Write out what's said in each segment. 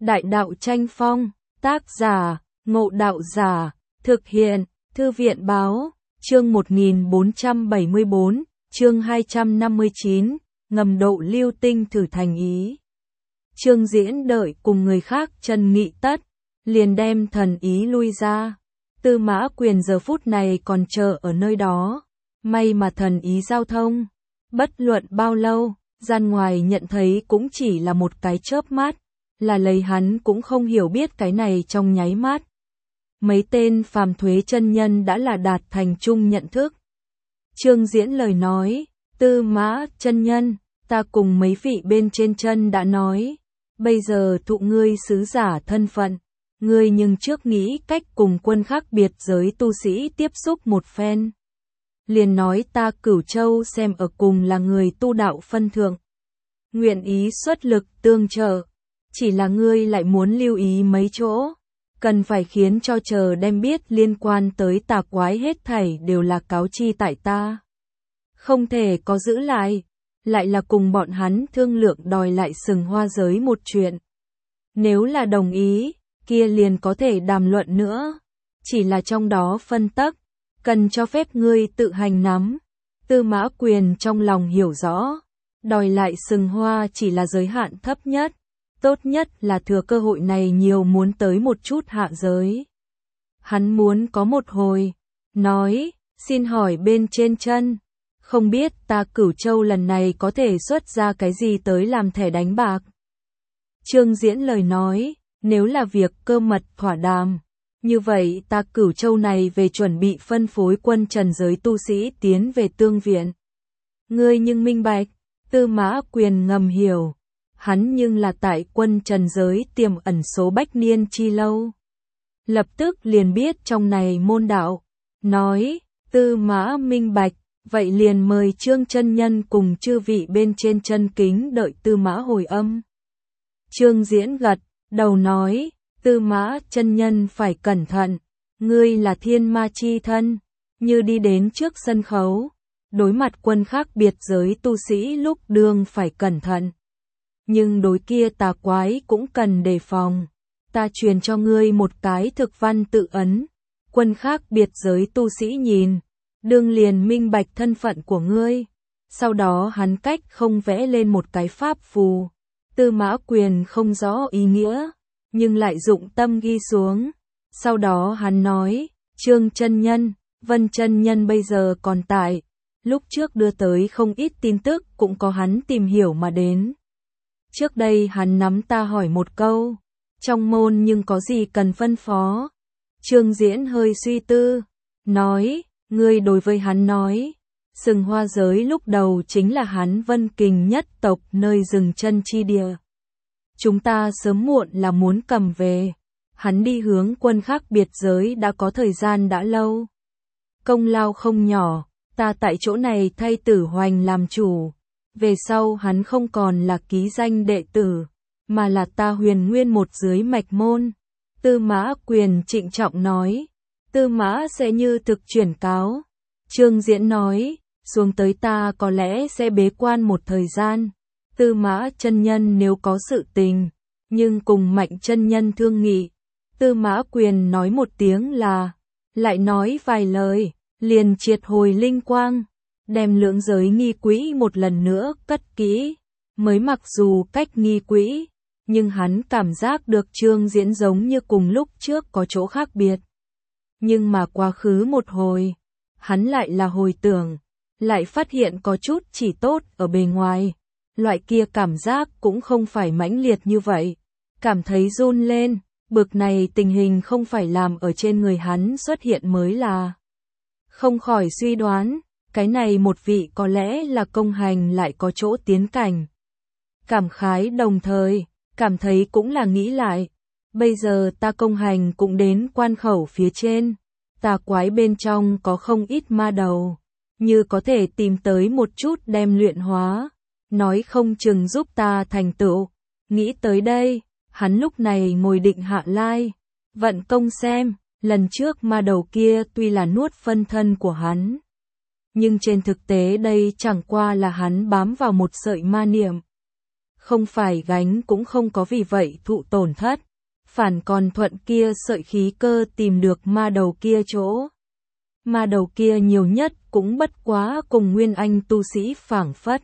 Đại đạo tranh phong, tác giả, Ngộ Đạo Giả, thực hiện, Thư viện báo, chương 1474, chương 259, ngầm độ lưu tinh thử thành ý. Trương Diễn đợi cùng người khác chân nghị tất, liền đem thần ý lui ra. Tư Mã Quyền giờ phút này còn chờ ở nơi đó, may mà thần ý giao thông. Bất luận bao lâu, gian ngoài nhận thấy cũng chỉ là một cái chớp mắt, là lấy hắn cũng không hiểu biết cái này trong nháy mắt. Mấy tên phàm thuế chân nhân đã là đạt thành chung nhận thức. Trương Diễn lời nói, Tư Mã chân nhân, ta cùng mấy vị bên trên chân đã nói, bây giờ thụ ngươi sứ giả thân phận, ngươi nhưng trước nghĩ cách cùng quân khác biệt giới tu sĩ tiếp xúc một phen. Liền nói ta Cửu Châu xem ở cùng là người tu đạo phân thượng, nguyện ý xuất lực tương trợ, chỉ là ngươi lại muốn lưu ý mấy chỗ, cần phải khiến cho chờ đem biết liên quan tới tà quái hết thảy đều là cáo chi tại ta. Không thể có giữ lại là cùng bọn hắn thương lượng đòi lại Sừng Hoa giới một chuyện. Nếu là đồng ý, kia liền có thể đàm luận nữa, chỉ là trong đó phân tắc, cần cho phép ngươi tự hành nắm. Tư Mã Quyền trong lòng hiểu rõ, đòi lại Sừng Hoa chỉ là giới hạn thấp nhất, tốt nhất là thừa cơ hội này nhiều muốn tới một chút hạ giới. Hắn muốn có một hồi, nói, xin hỏi bên trên chân, không biết ta Cửu Châu lần này có thể xuất ra cái gì tới làm thẻ đánh bạc. Trương Diễn lời nói, nếu là việc cơ mật thỏa đàm, như vậy ta Cửu Châu này về chuẩn bị phân phối quân trần giới tu sĩ tiến về tương viện. Ngươi nhưng minh bạch, Tư Mã Quyền ngầm hiểu, hắn nhưng là tại quân trần giới tiềm ẩn số bách niên chi lâu. Lập tức liền biết trong này môn đạo, nói, Tư Mã minh bạch, vậy liền mời Trương chân nhân cùng chư vị bên trên chân kính đợi Tư Mã hồi âm. Trương Diễn gật đầu nói, Tư Mã chân nhân phải cẩn thận, ngươi là thiên ma chi thân, như đi đến trước sân khấu, đối mặt quân khác biệt giới tu sĩ lúc đương phải cẩn thận. Nhưng đối kia tà quái cũng cần đề phòng, ta truyền cho ngươi một cái thực văn tự ấn, quân khác biệt giới tu sĩ nhìn, đương liền minh bạch thân phận của ngươi. Sau đó hắn cách không vẽ lên một cái pháp phù. Tư Mã Quyền không rõ ý nghĩa, nhưng lại dụng tâm ghi xuống. Sau đó hắn nói, Trương chân nhân, Vân chân nhân bây giờ còn tại, lúc trước đưa tới không ít tin tức cũng có hắn tìm hiểu mà đến. Trước đây hắn nắm ta hỏi một câu, trong môn nhưng có gì cần phân phó. Trương Diễn hơi suy tư, nói, ngươi đối với hắn nói, Sừng Hoa giới lúc đầu chính là hắn Vân Kình nhất tộc nơi dừng chân chi địa. Chúng ta sớm muộn là muốn cầm về, hắn đi hướng quân khác biệt giới đã có thời gian đã lâu. Công lao không nhỏ, ta tại chỗ này thay Tử Hoành làm chủ, về sau hắn không còn là ký danh đệ tử, mà là ta Huyền Nguyên một dưới mạch môn. Tư Mã Quyền trịnh trọng nói, Tư Mã sẽ như thực chuyển cáo. Trương Diễn nói, xuống tới ta có lẽ sẽ bế quan một thời gian. Tư Mã chân nhân nếu có sự tình, nhưng cùng Mạnh chân nhân thương nghị. Tư Mã Quyền nói một tiếng là, lại nói vài lời, liền triệt hồi linh quang, đem lưỡng giới nghi quỹ một lần nữa cất kỹ. Mới mặc dù cách nghi quỹ, nhưng hắn cảm giác được Trương Diễn giống như cùng lúc trước có chỗ khác biệt. Nhưng mà quá khứ một hồi, hắn lại là hồi tưởng, lại phát hiện có chút chỉ tốt ở bề ngoài. Loại kia cảm giác cũng không phải mãnh liệt như vậy, cảm thấy run lên, bực này tình hình không phải làm ở trên người hắn xuất hiện mới là. Không khỏi suy đoán, cái này một vị có lẽ là công hành lại có chỗ tiến cảnh. Cảm khái đồng thời, cảm thấy cũng là nghĩ lại, bây giờ ta công hành cũng đến quan khẩu phía trên, tà quái bên trong có không ít ma đầu, như có thể tìm tới một chút đem luyện hóa, nói không chừng giúp ta thành tựu. Nghĩ tới đây, hắn lúc này ngồi định hạ lai, vận công xem, lần trước ma đầu kia tuy là nuốt phân thân của hắn, nhưng trên thực tế đây chẳng qua là hắn bám vào một sợi ma niệm. không phải gánh cũng không có vì vậy thụ tổn thất, phản còn thuận kia sợi khí cơ tìm được ma đầu kia chỗ. Ma đầu kia nhiều nhất cũng bất quá cùng nguyên anh tu sĩ phảng phất.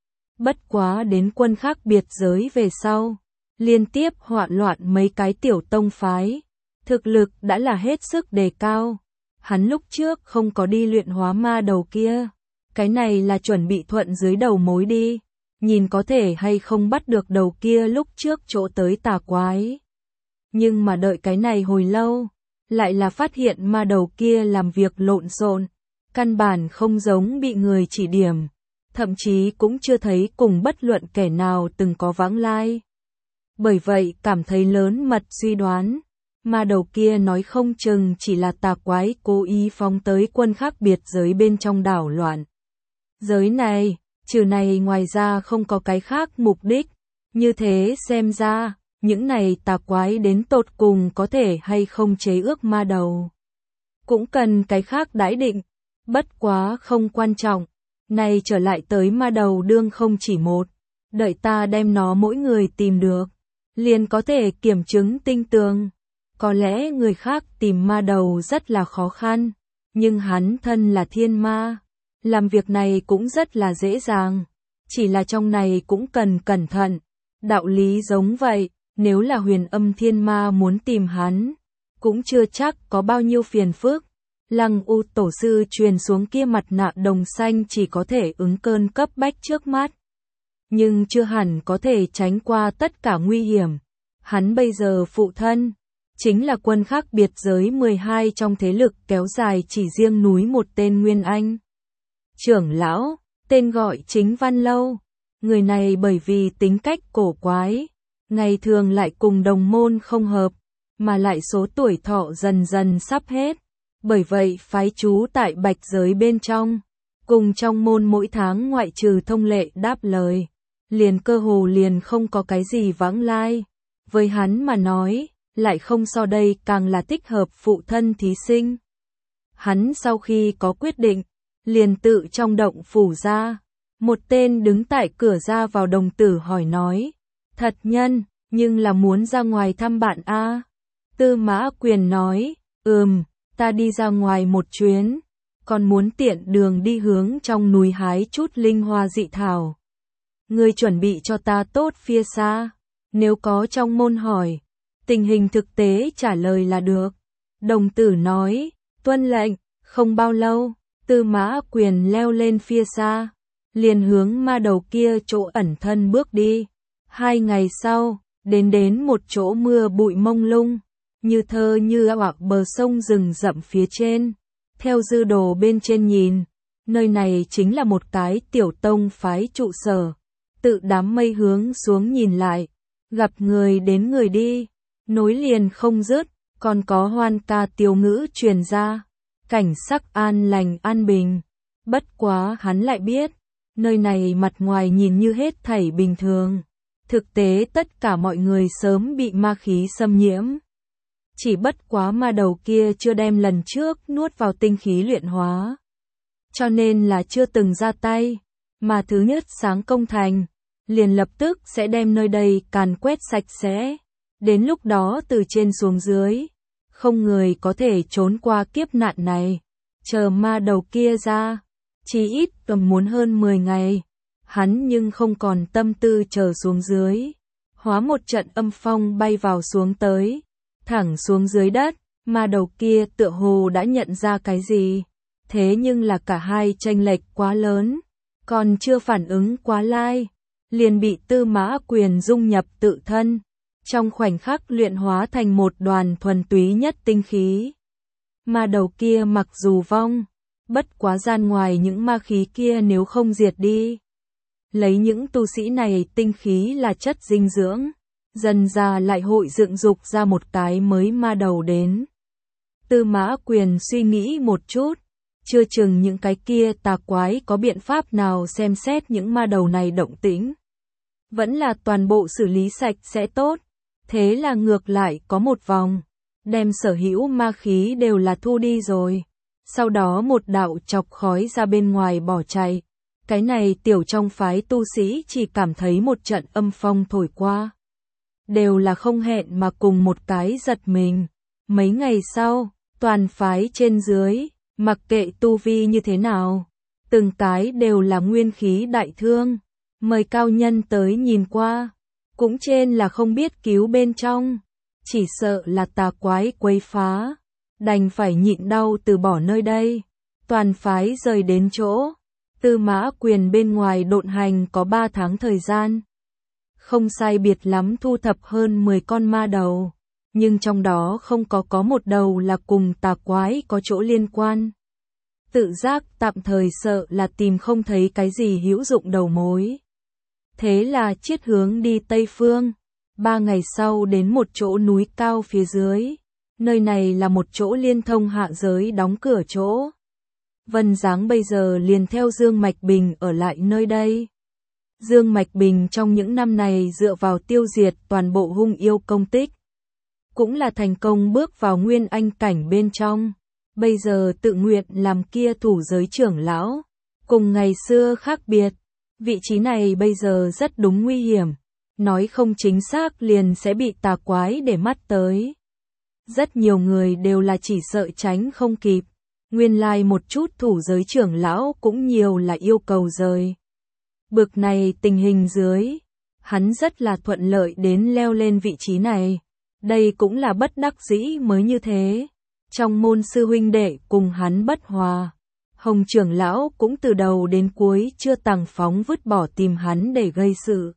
Bất quá đến quân khác biệt giới về sau, liên tiếp hoạn loạn mấy cái tiểu tông phái, thực lực đã là hết sức đề cao. Hắn lúc trước không có đi luyện hóa ma đầu kia, cái này là chuẩn bị thuận dưới đầu mối đi, nhìn có thể hay không bắt được đầu kia lúc trước chỗ tới tà quái. Nhưng mà đợi cái này hồi lâu, lại là phát hiện ma đầu kia làm việc lộn xộn, căn bản không giống bị người chỉ điểm, thậm chí cũng chưa thấy cùng bất luận kẻ nào từng có vãng lai. Bởi vậy cảm thấy lớn mật suy đoán, ma đầu kia nói không chừng chỉ là tà quái cố ý phóng tới quân khác biệt giới bên trong đảo loạn. Giới này, trừ này ngoài ra không có cái khác mục đích, như thế xem ra, những này tà quái đến tột cùng có thể hay không chế ước ma đầu. Cũng cần cái khác đãi định, bất quá không quan trọng, này trở lại tới ma đầu đương không chỉ một, đợi ta đem nó mỗi người tìm được, liền có thể kiểm chứng tinh tường. Có lẽ người khác tìm ma đầu rất là khó khăn, nhưng hắn thân là thiên ma, làm việc này cũng rất là dễ dàng, chỉ là trong này cũng cần cẩn thận. Đạo lý giống vậy, nếu là Huyền Âm thiên ma muốn tìm hắn, cũng chưa chắc có bao nhiêu phiền phức. Lăng U tổ sư truyền xuống kia mặt nạ đồng xanh chỉ có thể ứng cơn cấp bách trước mắt, nhưng chưa hẳn có thể tránh qua tất cả nguy hiểm. Hắn bây giờ phụ thân chính là quân khác biệt giới 12 trong thế lực kéo dài chỉ riêng núi một tên Nguyên Anh. Trưởng lão, tên gọi chính Văn Lâu. Người này bởi vì tính cách cổ quái, ngày thường lại cùng đồng môn không hợp, mà lại số tuổi thọ dần dần sắp hết. Bởi vậy phái trú tại Bạch giới bên trong, cùng trong môn mỗi tháng ngoại trừ thông lệ đáp lời, liền cơ hồ liền không có cái gì vãng lai. Với hắn mà nói, lại không so đây càng là thích hợp phụ thân thí sinh. Hắn sau khi có quyết định, liền tự trong động phủ ra, một tên đứng tại cửa ra vào đồng tử hỏi nói, thật nhân, nhưng là muốn ra ngoài thăm bạn a. Tư Mã Quyền nói, ta đi ra ngoài một chuyến, còn muốn tiện đường đi hướng trong núi hái chút linh hoa dị thảo. Ngươi chuẩn bị cho ta tốt phía xa, nếu có trong môn hỏi, tình hình thực tế trả lời là được. Đồng tử nói, tuân lệnh. Không bao lâu, Tư Mã Quyền leo lên phía xa, liền hướng ma đầu kia chỗ ẩn thân bước đi. 2 ngày sau, đến một chỗ mưa bụi mông lung, như thơ như ảo bờ sông rừng rậm phía trên. Theo dư đồ bên trên nhìn, nơi này chính là một cái tiểu tông phái trụ sở. Tự đám mây hướng xuống nhìn lại, gặp người đến người đi, nối liền không dứt, còn có hoan ca tiêu ngữ truyền ra, cảnh sắc an lành an bình. Bất quá hắn lại biết, nơi này mặt ngoài nhìn như hết thảy bình thường, thực tế tất cả mọi người sớm bị ma khí xâm nhiễm. Chỉ bất quá ma đầu kia chưa đem lần trước nuốt vào tinh khí luyện hóa, cho nên là chưa từng ra tay, mà thứ nhất sáng công thành, liền lập tức sẽ đem nơi đây càn quét sạch sẽ. Đến lúc đó từ trên xuống dưới, không người có thể trốn qua kiếp nạn này. Chờ ma đầu kia ra, chỉ ít tầm muốn hơn 10 ngày. Hắn nhưng không còn tâm tư chờ xuống dưới. Hóa một trận âm phong bay vào xuống tới, thẳng xuống dưới đất. Ma đầu kia tựa hồ đã nhận ra cái gì. Thế nhưng là cả hai chênh lệch quá lớn, còn chưa phản ứng quá lai, liền bị Tư Mã Quyền dung nhập tự thân, trong khoảnh khắc luyện hóa thành một đoàn thuần túy nhất tinh khí. Ma đầu kia mặc dù vong, bất quá gian ngoài những ma khí kia nếu không diệt đi, lấy những tu sĩ này tinh khí là chất dinh dưỡng, dần ra lại hội dựng dục ra một cái mới ma đầu đến. Tư Mã Quyền suy nghĩ một chút, chưa chừng những cái kia tà quái có biện pháp nào xem xét những ma đầu này động tĩnh. Vẫn là toàn bộ xử lý sạch sẽ tốt. Thế là ngược lại có một vòng, đem sở hữu ma khí đều là thu đi rồi. Sau đó một đạo chọc khói ra bên ngoài bỏ chạy. Cái này tiểu trong phái tu sĩ chỉ cảm thấy một trận âm phong thổi qua. Đều là không hẹn mà cùng một cái giật mình. Mấy ngày sau, toàn phái trên dưới, mặc kệ tu vi như thế nào, từng cái đều là nguyên khí đại thương. Mời cao nhân tới nhìn qua, cũng trên là không biết cứu bên trong, chỉ sợ là tà quái quấy phá, đành phải nhịn đau từ bỏ nơi đây. Toàn phái rời đến chỗ Tư Mã Quyền bên ngoài độn hành có 3 tháng thời gian. Không sai biệt lắm thu thập hơn 10 con ma đầu, nhưng trong đó không có một đầu là cùng tà quái có chỗ liên quan. Tự giác tạm thời sợ là tìm không thấy cái gì hữu dụng đầu mối. Thế là chiết hướng đi Tây Phương. 3 ngày sau đến một chỗ núi cao phía dưới. Nơi này là một chỗ liên thông hạ giới đóng cửa chỗ. Vân Giáng bây giờ liền theo Dương Mạch Bình ở lại nơi đây. Dương Mạch Bình trong những năm này dựa vào tiêu diệt toàn bộ hung yêu công tích, cũng là thành công bước vào nguyên anh cảnh bên trong. Bây giờ tự nguyện làm kia thủ giới trưởng lão. Cùng ngày xưa khác biệt, vị trí này bây giờ rất đúng nguy hiểm. Nói không chính xác liền sẽ bị tà quái để mắt tới. Rất nhiều người đều là chỉ sợ tránh không kịp. Nguyên lai một chút thủ giới trưởng lão cũng nhiều là yêu cầu rời. Bực này tình hình dưới, hắn rất là thuận lợi đến leo lên vị trí này. Đây cũng là bất đắc dĩ mới như thế. Trong môn sư huynh đệ cùng hắn bất hòa. Hồng trưởng lão cũng từ đầu đến cuối chưa tàng phóng vứt bỏ tìm hắn để gây sự.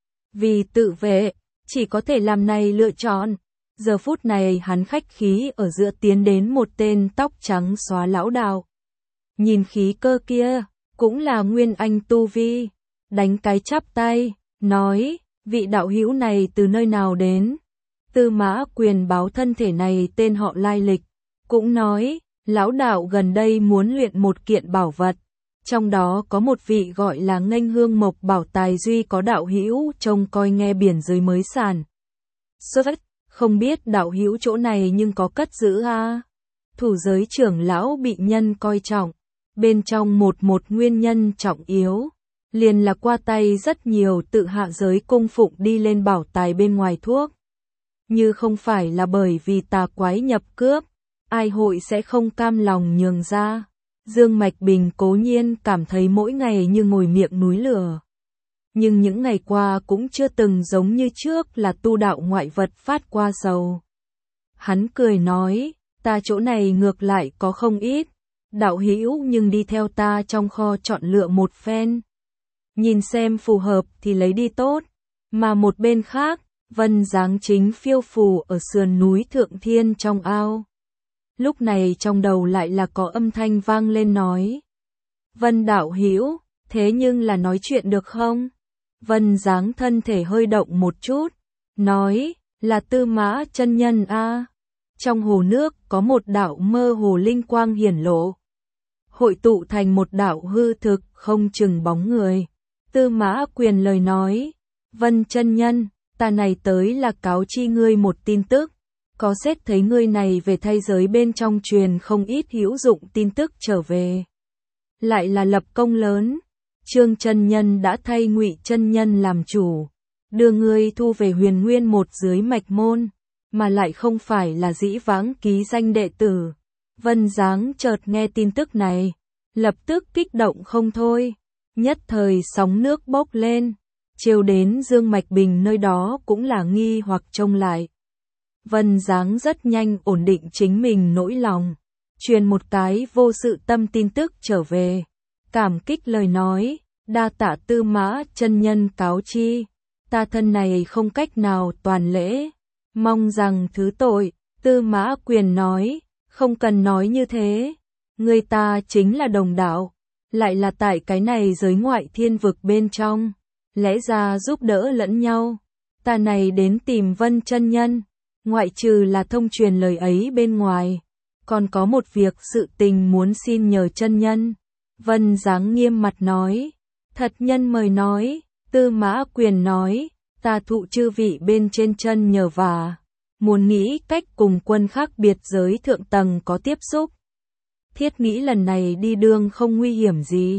Vì tự vệ, chỉ có thể làm này lựa chọn. Giờ phút này hắn khách khí ở giữa tiến đến một tên tóc trắng xóa lão đạo. Nhìn khí cơ kia, cũng là nguyên anh tu vi. Đánh cái chắp tay, nói, vị đạo hữu này từ nơi nào đến? Tư Mã Quyền báo thân thể này tên họ lai lịch. Cũng nói, lão đạo gần đây muốn luyện một kiện bảo vật. Trong đó có một vị gọi là Nghênh Hương Mộc Bảo Tài Duy có đạo hữu trông coi nghe biển dưới mới sản. Xuất, không biết đạo hữu chỗ này nhưng có cất giữ a? Thủ giới trưởng lão bị nhân coi trọng. Bên trong một nguyên nhân trọng yếu, liền là qua tay rất nhiều tự hạ giới cung phụng đi lên bảo tài bên ngoài thuốc. Như không phải là bởi vì tà quái nhập cướp, ai hội sẽ không cam lòng nhường ra. Dương Mạch Bình cố nhiên cảm thấy mỗi ngày như ngồi miệng núi lửa. Nhưng những ngày qua cũng chưa từng giống như trước là tu đạo ngoại vật phát qua sầu. Hắn cười nói, ta chỗ này ngược lại có không ít. Đạo hữu nhưng đi theo ta trong kho chọn lựa một phen. Nhìn xem phù hợp thì lấy đi tốt. Mà một bên khác, Vân Giáng chính phiêu phù ở sườn núi Thượng Thiên trong ao. Lúc này trong đầu lại là có âm thanh vang lên nói. Vân đạo hữu, thế nhưng là nói chuyện được không? Vân Giáng thân thể hơi động một chút, nói, là Tư Mã chân nhân a. Trong hồ nước có một đạo mơ hồ linh quang hiển lộ. Hội tụ thành một đạo hư thực không chừng bóng người. Tư Mã Quyền lời nói, Vân chân nhân, ta này tới là cáo chi ngươi một tin tức. Có xét thấy ngươi này về thay giới bên trong truyền không ít hữu dụng tin tức trở về. Lại là lập công lớn. Trương chân nhân đã thay Ngụy chân nhân làm chủ, đưa ngươi thu về Huyền Nguyên một dưới mạch môn, mà lại không phải là dĩ vãng ký danh đệ tử. Vân Giáng chợt nghe tin tức này, lập tức kích động không thôi, nhất thời sóng nước bốc lên, chiều đến Dương Mạch Bình nơi đó cũng là nghi hoặc trông lại. Vân Giáng rất nhanh ổn định chính mình nỗi lòng, truyền một cái vô sự tâm tin tức trở về. Cảm kích lời nói, đa tạ Tư Mã chân nhân cáo chi, ta thân này không cách nào toàn lễ, mong rằng thứ tội. Tư Mã Quyền nói, không cần nói như thế, người ta chính là đồng đạo, lại là tại cái này giới ngoại thiên vực bên trong, lẽ ra giúp đỡ lẫn nhau. Ta này đến tìm Vân chân nhân, ngoại trừ là thông truyền lời ấy bên ngoài, còn có một việc sự tình muốn xin nhờ chân nhân. Vân Giáng nghiêm mặt nói, thật nhân mời nói. Tư Mã Quyền nói, ta thụ chư vị bên trên chân nhờ vả, muốn nghĩ cách cùng quân khác biệt giới thượng tầng có tiếp xúc. Thiết nghĩ lần này đi đường không nguy hiểm gì,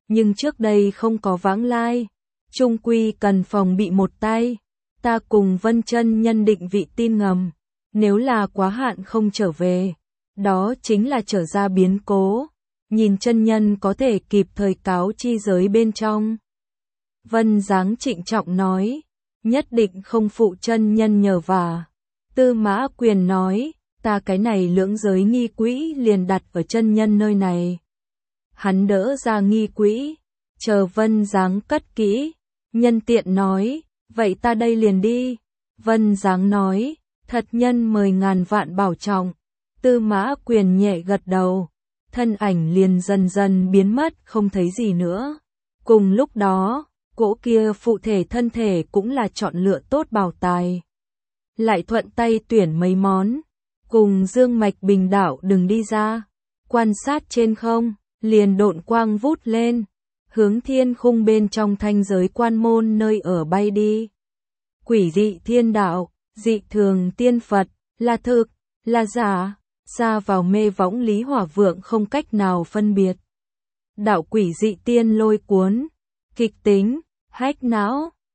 nhưng trước đây không có vãng lai, chung quy cần phòng bị một tay. Ta cùng Vân chân nhân định vị tin ngầm, nếu là quá hạn không trở về, đó chính là trở ra biến cố, nhìn chân nhân có thể kịp thời cáo chi giới bên trong. Vân dáng trịnh trọng nói, nhất định không phụ chân nhân nhờ vả. Tư Mã Quyền nói, ta cái này lưỡng giới nghi quỹ liền đặt ở chân nhân nơi này. Hắn đỡ ra nghi quỹ, chờ Vân dáng cất kỹ, nhân tiện nói, vậy ta đây liền đi. Vân dáng nói, thật nhân mời ngàn vạn bảo trọng. Tư Mã Quyền nhẹ gật đầu, thân ảnh liền dần dần biến mất không thấy gì nữa. Cùng lúc đó, cỗ kia phụ thể thân thể cũng là chọn lựa tốt bảo tài. Lại thuận tay tuyển mấy món, cùng Dương Mạch Bình đạo đừng đi ra, quan sát trên không, liền độn quang vút lên, hướng thiên khung bên trong thanh giới quan môn nơi ở bay đi. Quỷ dị thiên đạo, dị thường tiên Phật, là thực, là giả, xa vào mê võng Lý Hỏa Vượng không cách nào phân biệt. Đạo quỷ dị tiên lôi cuốn, kịch tính, hách não,